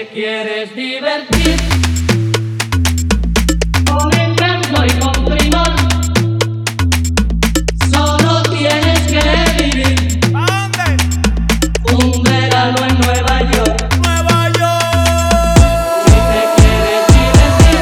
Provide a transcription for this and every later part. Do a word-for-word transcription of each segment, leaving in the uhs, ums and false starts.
te quieres divertir con encanto y con primor, solo tienes que vivir un verano en Nueva York. Nueva York. Si te quieres divertir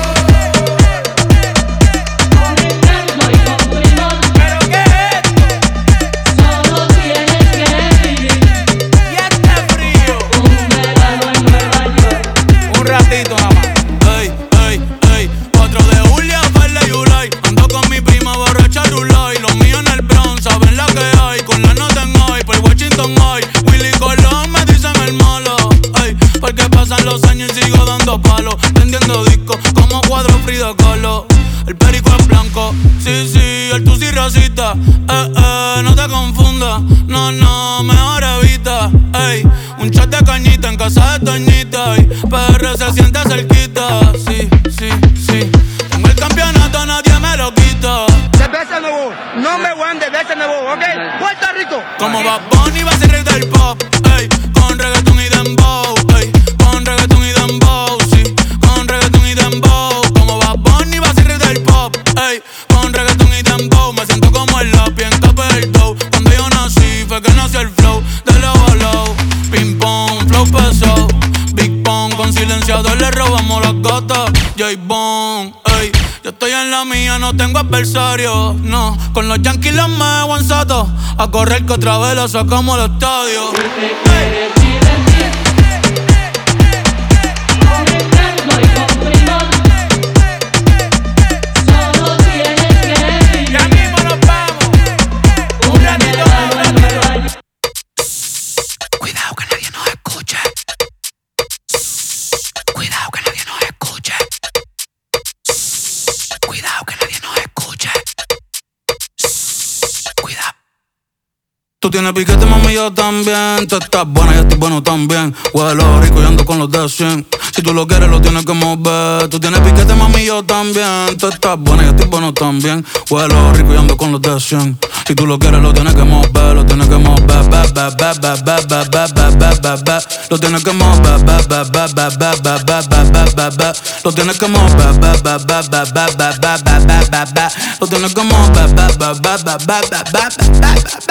con encanto y con primor, ¿Pero qué es esto? solo tienes que vivir Y este frío. un verano en Nueva York. Un ratito nada más. Ey, ey, ey. cuatro de julio, Verde y Ulay. Ando con mi prima borracha Rulay. Los míos en el Bronx, saben la que hay. Con la nota en hoy, por Washington hoy. Willy Colón me dicen el malo. Ey, porque pasan los años y sigo dando palos. Vendiendo discos como cuadro Frida Kahlo. El perico es blanco, sí, sí, el tusi rosita. Eh, eh, no te confundas, no, no, mejor evita. Ey, un chat de cañita en casa de Toñita. Y P R se siente cerquita, sí, sí, sí. Tengo el campeonato, nadie me lo quita. De veces nuevo, no me voy de veces nuevo, ¿ok? Puerto Rico. Como Bad Bunny va a ser rey del pop, ey, con reggaeton y dembow, ey, con reggaeton y dembow, sí, con reggaeton y dembow. Como Bad Bunny va a ser rey del pop, ey, con reggaeton y dembow. Me siento como el lápiz en Capel del Dow. Cuando yo nací fue que nació el flow de low a low. Ping pong, flow pesado, Big Pong, con silenciador le robamos las gatas. J-Bone, ey, yo estoy en la mía, no tengo adversario, no. Con los Yankees los me guanzato, a correr que otra vez la sacamos al estadio. Si te quieres divertir con encanto y con primor, solo tienes que vivir Ya mismo nos vamos. un verano en Nueva York. Cuidado que nadie nos escuche. Cuidado que nadie nos escuche. Cuidado que nadie nos escuche. Cuidado. Tú tienes piquete, mami, yo también. Tú estás buena, yo estoy bueno también. Huelo rico y ando con los de cien. Si tú lo quieres, lo tienes que mover. Tú tienes piquete, mami, yo también. Tú estás buena, yo estoy bueno también. Huelo rico y ando con los de cien. Si tú lo quieres, lo tienes que mover. Lo tienes que mover. Ba, ba, ba, ba, ba, ba, ba, ba, ba, ba, ba. Lo tienes que mover. Ba, ba, ba, ba, ba, ba, ba, ba, ba, ba, ba. Lo tienes que mover. Ba, ba, ba, ba, ba, ba, ba, ba, ba, ba, ba. Lo tienes que mover. Ba, ba, ba, ba, ba, ba, ba, ba, ba, ba.